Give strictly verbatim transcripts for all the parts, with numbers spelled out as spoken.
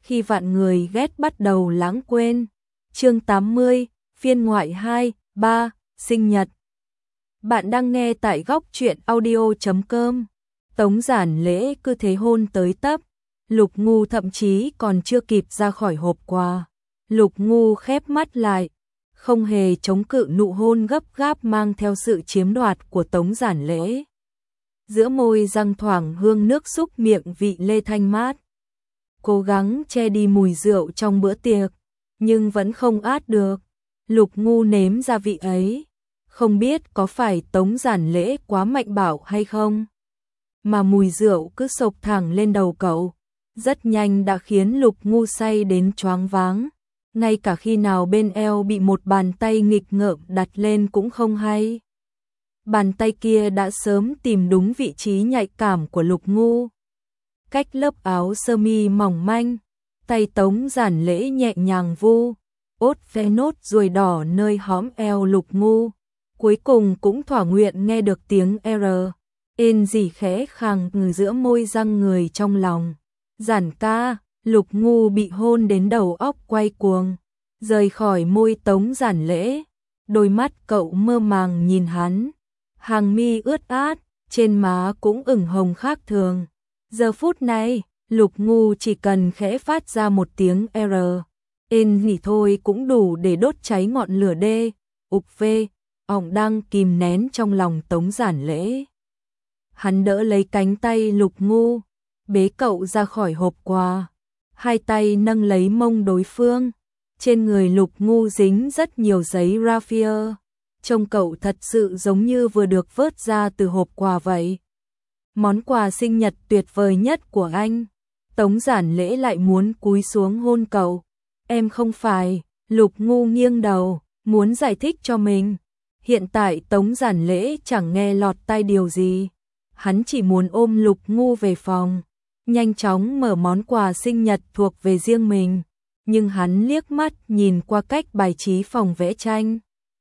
khi vạn người ghét bắt đầu lãng quên. Chương tám mươi, phiên ngoại hai, ba, sinh nhật. Bạn đang nghe tại góc truyện audio chấm com. Tống Giản Lễ cứ thế hôn tới tấp, Lục Ngu thậm chí còn chưa kịp ra khỏi hộp quà. Lục Ngu khép mắt lại, không hề chống cự nụ hôn gấp gáp mang theo sự chiếm đoạt của Tống Giản Lễ. Giữa môi răng thoảng hương nước xúc miệng vị lê thanh mát. Cố gắng che đi mùi rượu trong bữa tiệc, nhưng vẫn không át được. Lục Ngu nếm gia vị ấy, không biết có phải Tống Giản Lễ quá mạnh bạo hay không, mà mùi rượu cứ sộc thẳng lên đầu cậu, rất nhanh đã khiến Lục Ngu say đến choáng váng, ngay cả khi nào bên eo bị một bàn tay nghịch ngợm đặt lên cũng không hay. Bàn tay kia đã sớm tìm đúng vị trí nhạy cảm của Lục Ngu. Cách lớp áo sơ mi mỏng manh, tay Tống Giản Lễ nhẹ nhàng vu, ốt ve nốt ruồi đỏ nơi hõm eo Lục Ngu. Cuối cùng cũng thỏa nguyện nghe được tiếng R, ên gì khẽ khàng ngừ giữa môi răng người trong lòng. Giản ca, Lục Ngu bị hôn đến đầu óc quay cuồng, rời khỏi môi Tống Giản Lễ. Đôi mắt cậu mơ màng nhìn hắn, hàng mi ướt át, trên má cũng ửng hồng khác thường. Giờ phút này, Lục Ngu chỉ cần khẽ phát ra một tiếng R, ên nghỉ thôi cũng đủ để đốt cháy ngọn lửa đê, ục vê, ỏng đang kìm nén trong lòng Tống Giản Lễ. Hắn đỡ lấy cánh tay Lục Ngu, bế cậu ra khỏi hộp quà, hai tay nâng lấy mông đối phương. Trên người Lục Ngu dính rất nhiều giấy raffia, trông cậu thật sự giống như vừa được vớt ra từ hộp quà vậy. Món quà sinh nhật tuyệt vời nhất của anh. Tống Giản Lễ lại muốn cúi xuống hôn cậu. Em không phải. Lục Ngu nghiêng đầu, muốn giải thích cho mình. Hiện tại Tống Giản Lễ chẳng nghe lọt tai điều gì. Hắn chỉ muốn ôm Lục Ngu về phòng, nhanh chóng mở món quà sinh nhật thuộc về riêng mình. Nhưng hắn liếc mắt nhìn qua cách bài trí phòng vẽ tranh.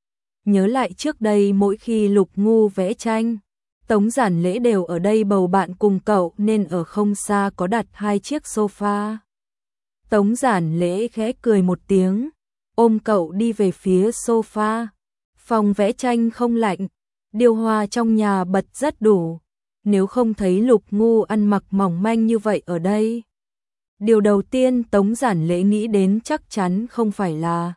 Nhớ lại trước đây mỗi khi Lục Ngu vẽ tranh, Tống Giản Lễ đều ở đây bầu bạn cùng cậu nên ở không xa có đặt hai chiếc sofa. Tống Giản Lễ khẽ cười một tiếng, ôm cậu đi về phía sofa. Phòng vẽ tranh không lạnh, điều hòa trong nhà bật rất đủ. Nếu không thấy Lục Ngu ăn mặc mỏng manh như vậy ở đây, điều đầu tiên Tống Giản Lễ nghĩ đến chắc chắn không phải là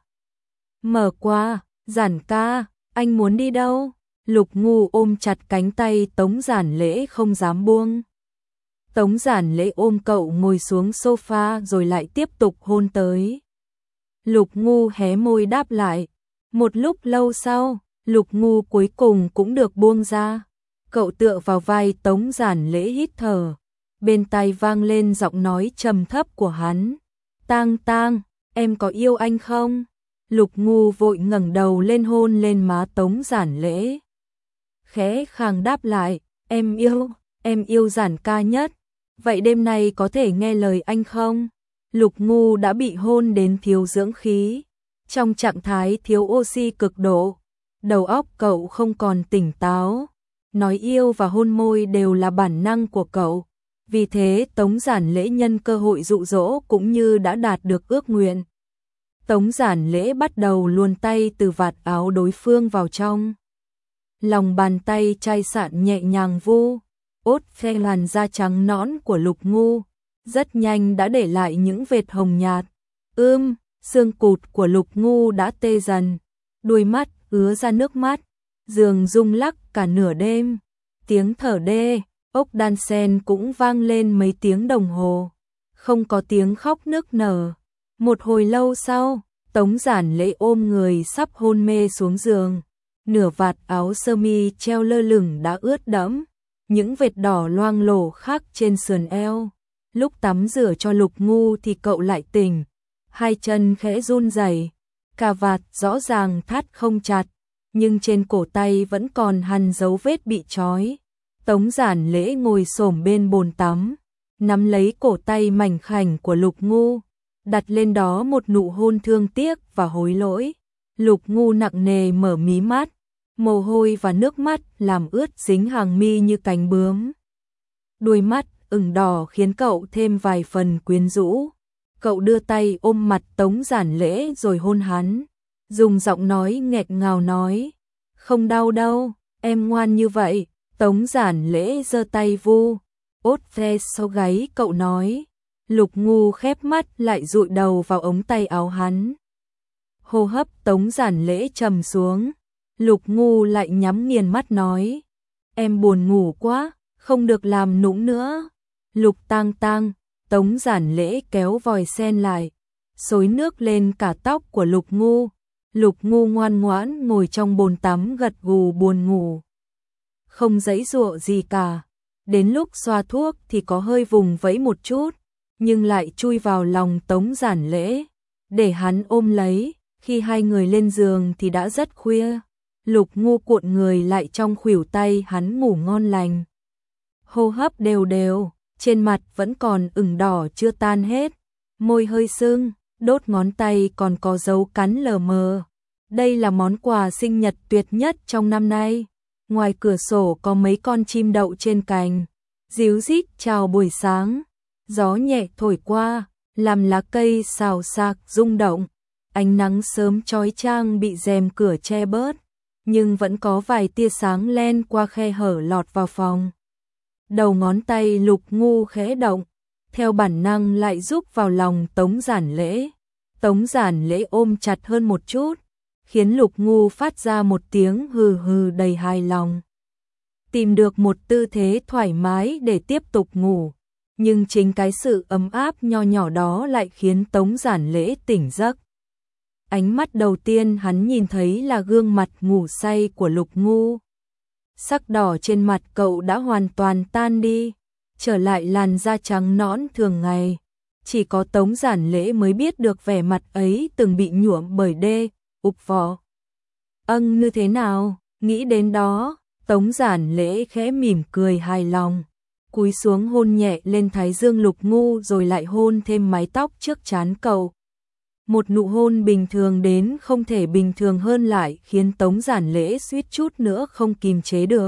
mở qua. Giản ca, anh muốn đi đâu? Lục Ngu ôm chặt cánh tay Tống Giản Lễ không dám buông. Tống Giản Lễ ôm cậu ngồi xuống sofa rồi lại tiếp tục hôn tới. Lục Ngu hé môi đáp lại. Một lúc lâu sau, Lục Ngu cuối cùng cũng được buông ra. Cậu tựa vào vai Tống Giản Lễ hít thở. Bên tai vang lên giọng nói trầm thấp của hắn. Tang Tang, em có yêu anh không? Lục Ngu vội ngẩng đầu lên hôn lên má Tống Giản Lễ. Khẽ khàng đáp lại, em yêu, em yêu Giản ca nhất. Vậy đêm nay có thể nghe lời anh không? Lục Ngu đã bị hôn đến thiếu dưỡng khí, trong trạng thái thiếu oxy cực độ. Đầu óc cậu không còn tỉnh táo. Nói yêu và hôn môi đều là bản năng của cậu. Vì thế Tống Giản Lễ nhân cơ hội dụ dỗ cũng như đã đạt được ước nguyện. Tống Giản Lễ bắt đầu luồn tay từ vạt áo đối phương vào trong. Lòng bàn tay chai sạn nhẹ nhàng vu, ốt ve làn da trắng nõn của Lục Ngu, rất nhanh đã để lại những vệt hồng nhạt. Ưm, xương cụt của Lục Ngu đã tê dần, đôi mắt ứa ra nước mắt, giường rung lắc cả nửa đêm. Tiếng thở đê, ốc đan sen cũng vang lên mấy tiếng đồng hồ, không có tiếng khóc nức nở. Một hồi lâu sau, Tống Giản Lễ ôm người sắp hôn mê xuống giường. Nửa vạt áo sơ mi treo lơ lửng đã ướt đẫm, những vệt đỏ loang lổ khắc trên sườn eo. Lúc tắm rửa cho Lục Ngu thì cậu lại tỉnh, hai chân khẽ run rẩy, cà vạt rõ ràng thắt không chặt, nhưng trên cổ tay vẫn còn hằn dấu vết bị trói. Tống Giản Lễ ngồi xổm bên bồn tắm, nắm lấy cổ tay mảnh khảnh của Lục Ngu, đặt lên đó một nụ hôn thương tiếc và hối lỗi. Lục Ngu nặng nề mở mí mắt, mồ hôi và nước mắt làm ướt dính hàng mi như cánh bướm. Đuôi mắt ửng đỏ khiến cậu thêm vài phần quyến rũ. cậu đưa tay ôm mặt Tống Giản Lễ rồi hôn hắn, dùng giọng nói nghẹt ngào nói, không đau đâu, em ngoan như vậy. Tống Giản Lễ giơ tay vu ốt ve sau gáy cậu nói. Lục Ngu khép mắt lại dụi đầu vào ống tay áo hắn. Hô hấp Tống Giản Lễ trầm xuống, Lục Ngu lại nhắm nghiền mắt nói, em buồn ngủ quá, không được làm nũng nữa. Lục Tang Tang, Tống Giản Lễ kéo vòi sen lại, xối nước lên cả tóc của Lục Ngu. Lục Ngu ngoan ngoãn ngồi trong bồn tắm gật gù buồn ngủ, không giãy giụa gì cả. Đến lúc xoa thuốc thì có hơi vùng vẫy một chút, nhưng lại chui vào lòng Tống Giản Lễ, để hắn ôm lấy. Khi hai người lên giường thì đã rất khuya, Lục Ngu cuộn người lại trong khuỷu tay hắn ngủ ngon lành. Hô hấp đều đều, trên mặt vẫn còn ửng đỏ chưa tan hết, môi hơi sưng, đốt ngón tay còn có dấu cắn lờ mờ. Đây là món quà sinh nhật tuyệt nhất trong năm nay. Ngoài cửa sổ có mấy con chim đậu trên cành, ríu rít chào buổi sáng. Gió nhẹ thổi qua, làm lá cây xào xạc rung động. Ánh nắng sớm chói chang bị rèm cửa che bớt, nhưng vẫn có vài tia sáng len qua khe hở lọt vào phòng. Đầu ngón tay Lục Ngu khẽ động, theo bản năng lại rúc vào lòng Tống Giản Lễ. Tống Giản Lễ ôm chặt hơn một chút, khiến Lục Ngu phát ra một tiếng hừ hừ đầy hài lòng. Tìm được một tư thế thoải mái để tiếp tục ngủ, nhưng chính cái sự ấm áp nho nhỏ đó lại khiến Tống Giản Lễ tỉnh giấc. Ánh mắt đầu tiên hắn nhìn thấy là gương mặt ngủ say của Lục Ngu. Sắc đỏ trên mặt cậu đã hoàn toàn tan đi, trở lại làn da trắng nõn thường ngày. Chỉ có Tống Giản Lễ mới biết được vẻ mặt ấy từng bị nhuộm bởi đê, ục vỏ. Âng như thế nào, nghĩ đến đó, Tống Giản Lễ khẽ mỉm cười hài lòng, cúi xuống hôn nhẹ lên thái dương Lục Ngu rồi lại hôn thêm mái tóc trước trán cậu. Một nụ hôn bình thường đến không thể bình thường hơn lại khiến Tống Giản Lễ suýt chút nữa không kìm chế được.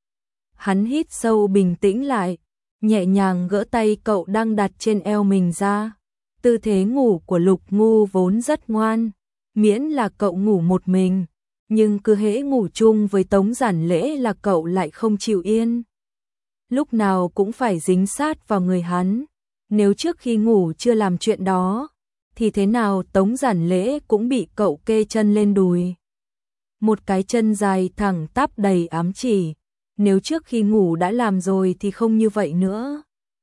Hắn hít sâu bình tĩnh lại, nhẹ nhàng gỡ tay cậu đang đặt trên eo mình ra. Tư thế ngủ của Lục Ngu vốn rất ngoan, miễn là cậu ngủ một mình, nhưng cứ hễ ngủ chung với Tống Giản Lễ là cậu lại không chịu yên. Lúc nào cũng phải dính sát vào người hắn, nếu trước khi ngủ chưa làm chuyện đó, thì thế nào Tống Giản Lễ cũng bị cậu kê chân lên đùi. Một cái chân dài thẳng tắp đầy ám chỉ, nếu trước khi ngủ đã làm rồi thì không như vậy nữa.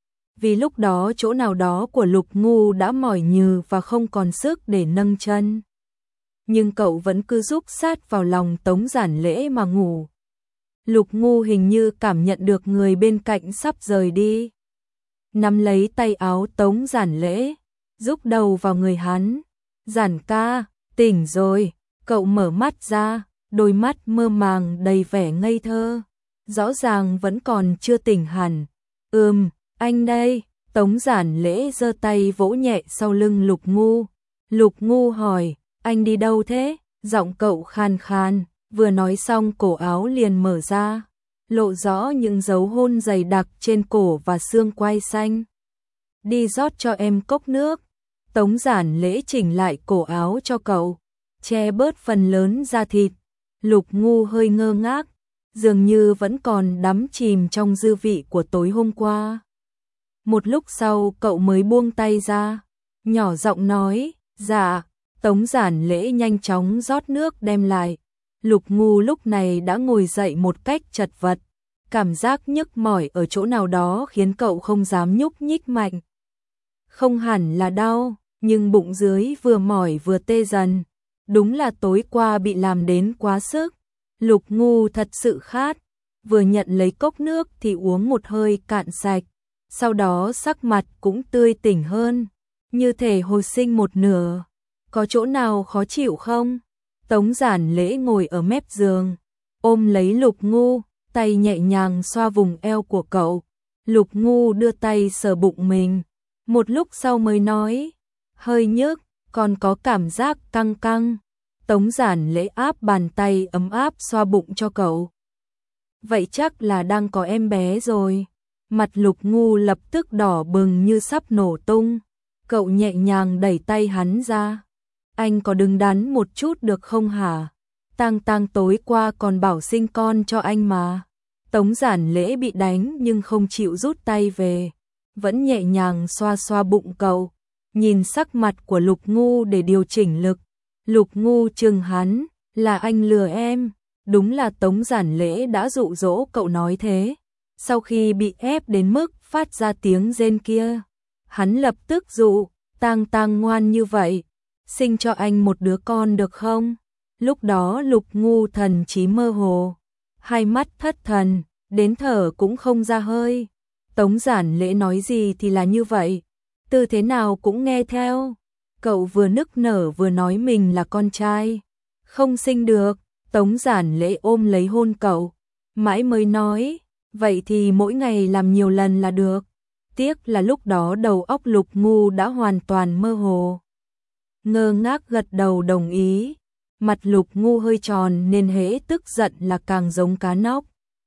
Vì lúc đó chỗ nào đó của Lục Ngu đã mỏi nhừ và không còn sức để nâng chân. Nhưng cậu vẫn cứ rúc sát vào lòng Tống Giản Lễ mà ngủ. Lục Ngu hình như cảm nhận được người bên cạnh sắp rời đi, nắm lấy tay áo Tống Giản Lễ, rúc đầu vào người hắn. Giản ca, tỉnh rồi. Cậu mở mắt ra, đôi mắt mơ màng đầy vẻ ngây thơ, rõ ràng vẫn còn chưa tỉnh hẳn. Ừm, anh đây. Tống Giản Lễ giơ tay vỗ nhẹ sau lưng Lục Ngu. Lục Ngu hỏi, anh đi đâu thế? Giọng cậu khan khan, vừa nói xong cổ áo liền mở ra, lộ rõ những dấu hôn dày đặc trên cổ và xương quai xanh. Đi rót cho em cốc nước. Tống Giản Lễ chỉnh lại cổ áo cho cậu, che bớt phần lớn da thịt. Lục Ngu hơi ngơ ngác, dường như vẫn còn đắm chìm trong dư vị của tối hôm qua. Một lúc sau cậu mới buông tay ra, nhỏ giọng nói, dạ. Tống Giản Lễ nhanh chóng rót nước đem lại. Lục Ngu lúc này đã ngồi dậy một cách chật vật, cảm giác nhức mỏi ở chỗ nào đó khiến cậu không dám nhúc nhích mạnh. Không hẳn là đau, nhưng bụng dưới vừa mỏi vừa tê dần. Đúng là tối qua bị làm đến quá sức. Lục Ngu thật sự khát, vừa nhận lấy cốc nước thì uống một hơi cạn sạch, sau đó sắc mặt cũng tươi tỉnh hơn, như thể hồi sinh một nửa. Có chỗ nào khó chịu không? Tống Giản Lễ ngồi ở mép giường, ôm lấy Lục Ngu, tay nhẹ nhàng xoa vùng eo của cậu. Lục Ngu đưa tay sờ bụng mình, một lúc sau mới nói, hơi nhức, còn có cảm giác căng căng. Tống Giản Lễ áp bàn tay ấm áp xoa bụng cho cậu. Vậy chắc là đang có em bé rồi. Mặt Lục Ngu lập tức đỏ bừng như sắp nổ tung. Cậu nhẹ nhàng đẩy tay hắn ra. Anh có đứng đắn một chút được không hả? Tang Tang tối qua còn bảo sinh con cho anh mà. Tống Giản Lễ bị đánh nhưng không chịu rút tay về, vẫn nhẹ nhàng xoa xoa bụng cậu, nhìn sắc mặt của Lục Ngu để điều chỉnh lực. Lục Ngu chừng hắn, là anh lừa em. Đúng là Tống Giản Lễ đã dụ dỗ cậu nói thế. Sau khi bị ép đến mức phát ra tiếng rên kia, hắn lập tức dụ, Tang Tang ngoan như vậy, sinh cho anh một đứa con được không? Lúc đó Lục Ngu thần trí mơ hồ, hai mắt thất thần, đến thở cũng không ra hơi. Tống Giản Lễ nói gì thì là như vậy, tư thế nào cũng nghe theo. Cậu vừa nức nở vừa nói mình là con trai, không sinh được. Tống Giản Lễ ôm lấy hôn cậu, mãi mới nói, vậy thì mỗi ngày làm nhiều lần là được. Tiếc là lúc đó đầu óc Lục Ngu đã hoàn toàn mơ hồ. Ngơ ngác gật đầu đồng ý, mặt Lục Ngu hơi tròn nên hễ tức giận là càng giống cá nóc.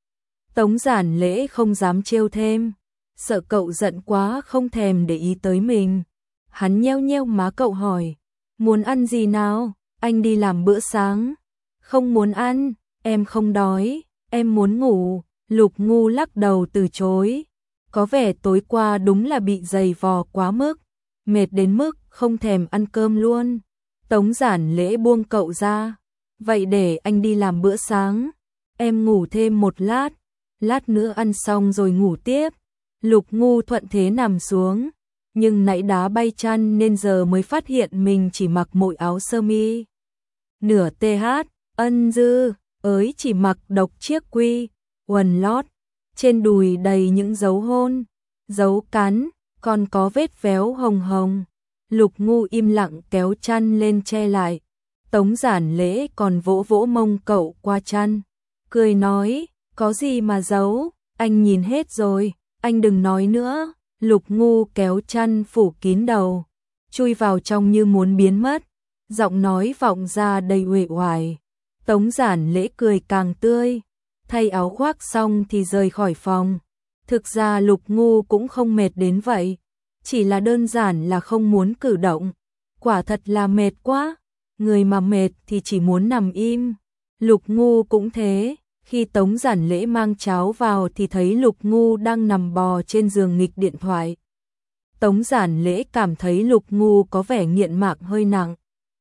Tống Giản Lễ không dám trêu thêm, sợ cậu giận quá không thèm để ý tới mình. Hắn nheo nheo má cậu hỏi, muốn ăn gì nào, anh đi làm bữa sáng. Không muốn ăn, em không đói, em muốn ngủ. Lục Ngu lắc đầu từ chối, có vẻ tối qua đúng là bị dày vò quá mức, mệt đến mức không thèm ăn cơm luôn. Tống Giản Lễ buông cậu ra, vậy để anh đi làm bữa sáng, em ngủ thêm một lát, lát nữa ăn xong rồi ngủ tiếp. Lục Ngu thuận thế nằm xuống, nhưng nãy đá bay chăn nên giờ mới phát hiện mình chỉ mặc mỗi áo sơ mi. Nửa tê hát, ân dư, ới chỉ mặc độc chiếc quy, quần lót, trên đùi đầy những dấu hôn, dấu cắn, còn có vết véo hồng hồng. Lục Ngu im lặng kéo chăn lên che lại. Tống Giản Lễ còn vỗ vỗ mông cậu qua chăn, cười nói, có gì mà giấu, anh nhìn hết rồi, anh đừng nói nữa. Lục Ngu kéo chăn phủ kín đầu, chui vào trong như muốn biến mất, giọng nói vọng ra đầy uể oải. Tống Giản Lễ cười càng tươi, thay áo khoác xong thì rời khỏi phòng. Thực ra Lục Ngu cũng không mệt đến vậy, chỉ là đơn giản là không muốn cử động. Quả thật là mệt quá, người mà mệt thì chỉ muốn nằm im. Lục Ngu cũng thế, khi Tống Giản Lễ mang cháo vào thì thấy Lục Ngu đang nằm bò trên giường nghịch điện thoại. Tống Giản Lễ cảm thấy Lục Ngu có vẻ nghiện mạng hơi nặng.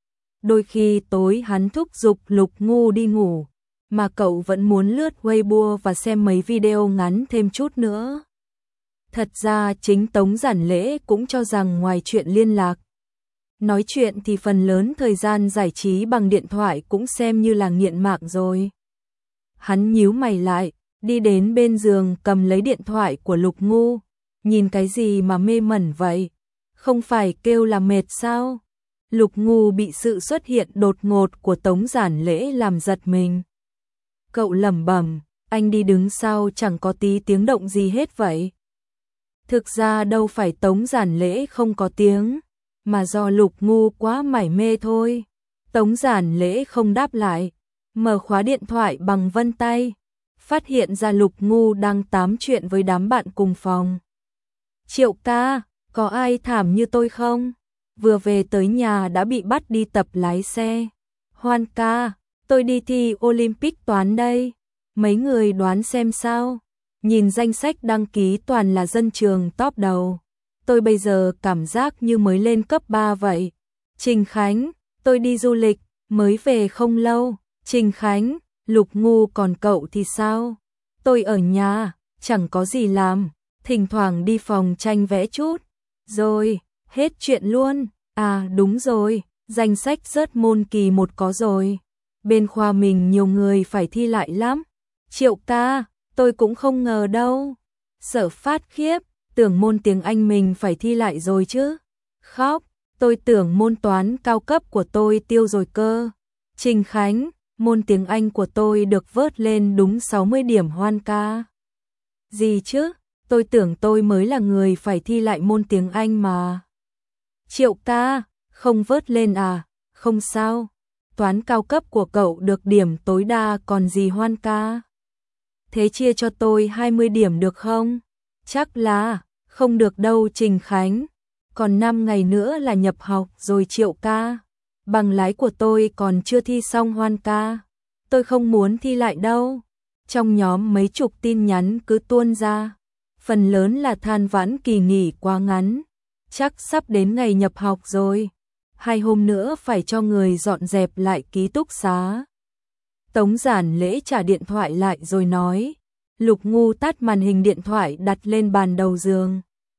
Đôi khi tối hắn thúc giục Lục Ngu đi ngủ, mà cậu vẫn muốn lướt Weibo và xem mấy video ngắn thêm chút nữa. Thật ra chính Tống Giản Lễ cũng cho rằng ngoài chuyện liên lạc, nói chuyện thì phần lớn thời gian giải trí bằng điện thoại cũng xem như là nghiện mạng rồi. Hắn nhíu mày lại, đi đến bên giường cầm lấy điện thoại của Lục Ngu, nhìn cái gì mà mê mẩn vậy, không phải kêu là mệt sao? Lục Ngu bị sự xuất hiện đột ngột của Tống Giản Lễ làm giật mình. Cậu lẩm bẩm, anh đi đứng sau chẳng có tí tiếng động gì hết vậy. Thực ra đâu phải Tống Giản Lễ không có tiếng, mà do Lục Ngu quá mải mê thôi. Tống Giản Lễ không đáp lại, mở khóa điện thoại bằng vân tay, phát hiện ra Lục Ngu đang tám chuyện với đám bạn cùng phòng. Triệu ca, có ai thảm như tôi không? Vừa về tới nhà đã bị bắt đi tập lái xe. Hoan ca, tôi đi thi Olympic toán đây. Mấy người đoán xem sao? Nhìn danh sách đăng ký toàn là dân trường top đầu. Tôi bây giờ cảm giác như mới lên cấp ba vậy. Trình Khánh, tôi đi du lịch, mới về không lâu. Trình Khánh, Lục Ngu còn cậu thì sao? Tôi ở nhà, chẳng có gì làm, thỉnh thoảng đi phòng tranh vẽ chút. Rồi, hết chuyện luôn. À đúng rồi, danh sách rớt môn kỳ một có rồi. Bên khoa mình nhiều người phải thi lại lắm. Triệu ca, tôi cũng không ngờ đâu. Sợ phát khiếp, tưởng môn tiếng Anh mình phải thi lại rồi chứ. Khóc, tôi tưởng môn toán cao cấp của tôi tiêu rồi cơ. Trình Khánh, môn tiếng Anh của tôi được vớt lên đúng sáu mươi điểm Hoan ca. Gì chứ, tôi tưởng tôi mới là người phải thi lại môn tiếng Anh mà. Triệu ca, không vớt lên à, không sao. Toán cao cấp của cậu được điểm tối đa còn gì Hoan ca. Thế chia cho tôi hai mươi điểm được không? Chắc là, không được đâu Trình Khánh. còn năm ngày nữa là nhập học rồi Triệu ca. Bằng lái của tôi còn chưa thi xong Hoan ca. Tôi không muốn thi lại đâu. Trong nhóm mấy chục tin nhắn cứ tuôn ra. Phần lớn là than vãn kỳ nghỉ quá ngắn. Chắc sắp đến ngày nhập học rồi. Hai hôm nữa phải cho người dọn dẹp lại ký túc xá. Tống Giản Lễ trả điện thoại lại rồi nói. Lục Ngu tắt màn hình điện thoại đặt lên bàn đầu giường.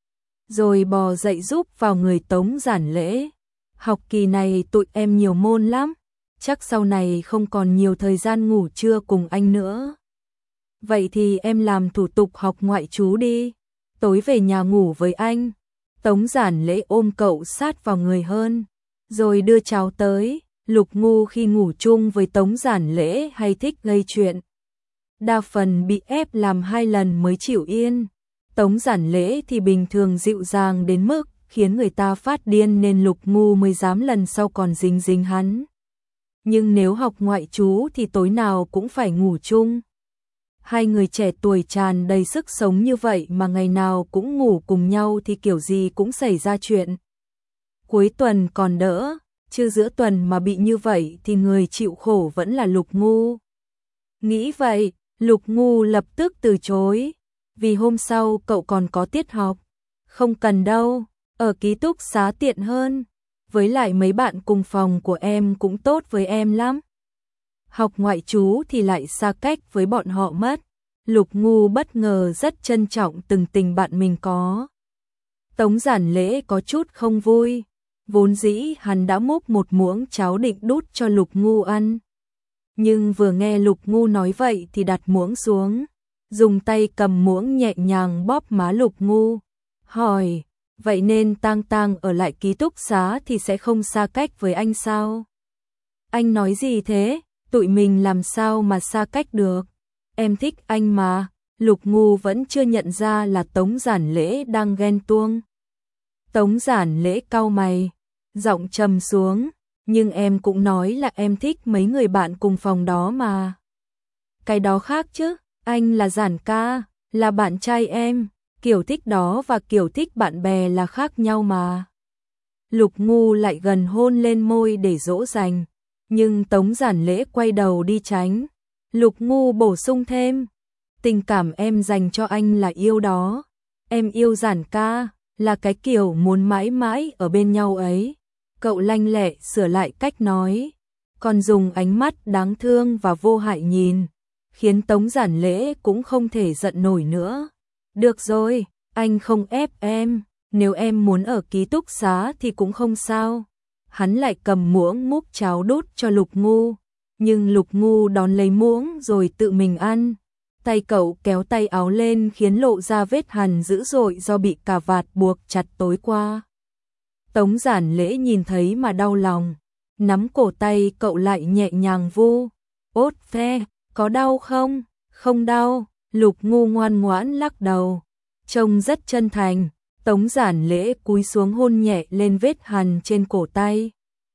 Rồi bò dậy giúp vào người Tống Giản Lễ. Học kỳ này tụi em nhiều môn lắm. Chắc sau này không còn nhiều thời gian ngủ trưa cùng anh nữa. Vậy thì em làm thủ tục học ngoại trú đi. Tối về nhà ngủ với anh. Tống Giản Lễ ôm cậu sát vào người hơn. Rồi đưa cháu tới. Lục Ngu khi ngủ chung với Tống Giản Lễ hay thích gây chuyện. Đa phần bị ép làm hai lần mới chịu yên. Tống Giản Lễ thì bình thường dịu dàng đến mức khiến người ta phát điên nên Lục Ngu mới dám lần sau còn dính dính hắn. Nhưng nếu học ngoại trú thì tối nào cũng phải ngủ chung. Hai người trẻ tuổi tràn đầy sức sống như vậy mà ngày nào cũng ngủ cùng nhau thì kiểu gì cũng xảy ra chuyện. Cuối tuần còn đỡ, chứ giữa tuần mà bị như vậy thì người chịu khổ vẫn là Lục Ngu. Nghĩ vậy, Lục Ngu lập tức từ chối, vì hôm sau cậu còn có tiết học. Không cần đâu, ở ký túc xá tiện hơn, với lại mấy bạn cùng phòng của em cũng tốt với em lắm. Học ngoại trú thì lại xa cách với bọn họ mất. Lục Ngu bất ngờ rất trân trọng từng tình bạn mình có. Tống Giản Lễ có chút không vui. Vốn dĩ hắn đã múc một muỗng cháo định đút cho Lục Ngu ăn. Nhưng vừa nghe Lục Ngu nói vậy thì đặt muỗng xuống. Dùng tay cầm muỗng nhẹ nhàng bóp má Lục Ngu. Hỏi, vậy nên Tang Tang ở lại ký túc xá thì sẽ không xa cách với anh sao? Anh nói gì thế? Tụi mình làm sao mà xa cách được? Em thích anh mà. Lục Ngu vẫn chưa nhận ra là Tống Giản Lễ đang ghen tuông. Tống Giản Lễ cau mày, giọng trầm xuống, nhưng em cũng nói là em thích mấy người bạn cùng phòng đó mà. Cái đó khác chứ, anh là Giản ca, là bạn trai em, kiểu thích đó và kiểu thích bạn bè là khác nhau mà. Lục Ngu lại gần hôn lên môi để dỗ dành, nhưng Tống Giản Lễ quay đầu đi tránh. Lục Ngu bổ sung thêm, tình cảm em dành cho anh là yêu đó, em yêu Giản ca, là cái kiểu muốn mãi mãi ở bên nhau ấy. Cậu lanh lẹ sửa lại cách nói, còn dùng ánh mắt đáng thương và vô hại nhìn, khiến Tống Giản Lễ cũng không thể giận nổi nữa. Được rồi, anh không ép em, nếu em muốn ở ký túc xá thì cũng không sao. Hắn lại cầm muỗng múc cháo đút cho Lục Ngu, nhưng Lục Ngu đón lấy muỗng rồi tự mình ăn. Tay cậu kéo tay áo lên khiến lộ ra vết hằn dữ dội do bị cà vạt buộc chặt tối qua. Tống Giản Lễ nhìn thấy mà đau lòng, nắm cổ tay cậu lại nhẹ nhàng vu. Ốt phe, có đau không? Không đau. Lục Ngu ngoan ngoãn lắc đầu, trông rất chân thành. Tống Giản Lễ cúi xuống hôn nhẹ lên vết hằn trên cổ tay.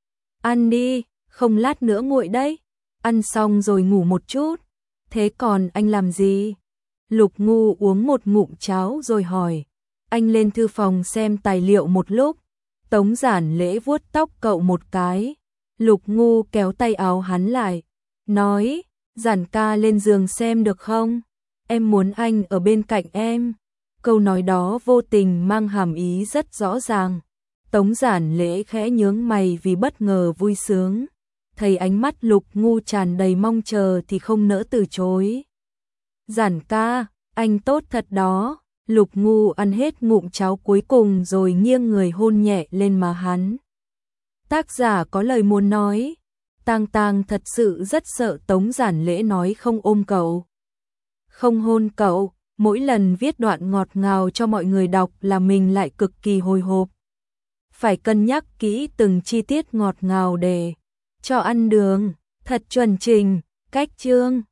Ăn đi, không lát nữa nguội đấy. Ăn xong rồi ngủ một chút. Thế còn anh làm gì? Lục Ngu uống một ngụm cháo rồi hỏi. Anh lên thư phòng xem tài liệu một lúc. Tống Giản Lễ vuốt tóc cậu một cái. Lục Ngu kéo tay áo hắn lại, nói, Giản ca lên giường xem được không? Em muốn anh ở bên cạnh em. Câu nói đó vô tình mang hàm ý rất rõ ràng. Tống Giản Lễ khẽ nhướng mày vì bất ngờ vui sướng. Thấy ánh mắt Lục Ngu tràn đầy mong chờ thì không nỡ từ chối. Giản ca, anh tốt thật đó. Lục Ngu ăn hết ngụm cháo cuối cùng rồi nghiêng người hôn nhẹ lên má hắn. Tác giả có lời muốn nói. Tang Tang thật sự rất sợ Tống Giản Lễ nói không ôm cậu, không hôn cậu. Mỗi lần viết đoạn ngọt ngào cho mọi người đọc là mình lại cực kỳ hồi hộp. Phải cân nhắc kỹ từng chi tiết ngọt ngào để cho ăn đường thật chuẩn chỉnh, cách chương.